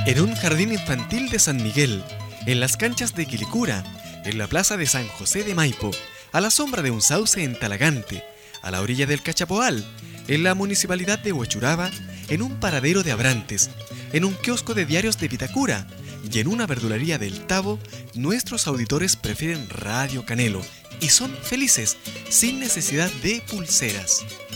En un jardín infantil de San Miguel, en las canchas de Quilicura, en la plaza de San José de Maipo, a la sombra de un sauce en Talagante, a la orilla del Cachapoal, en la municipalidad de Huachuraba, en un paradero de Abrantes, en un kiosco de diarios de Vitacura y en una verdulería del Tabo, nuestros auditores prefieren Radio Canelo y son felices sin necesidad de pulseras.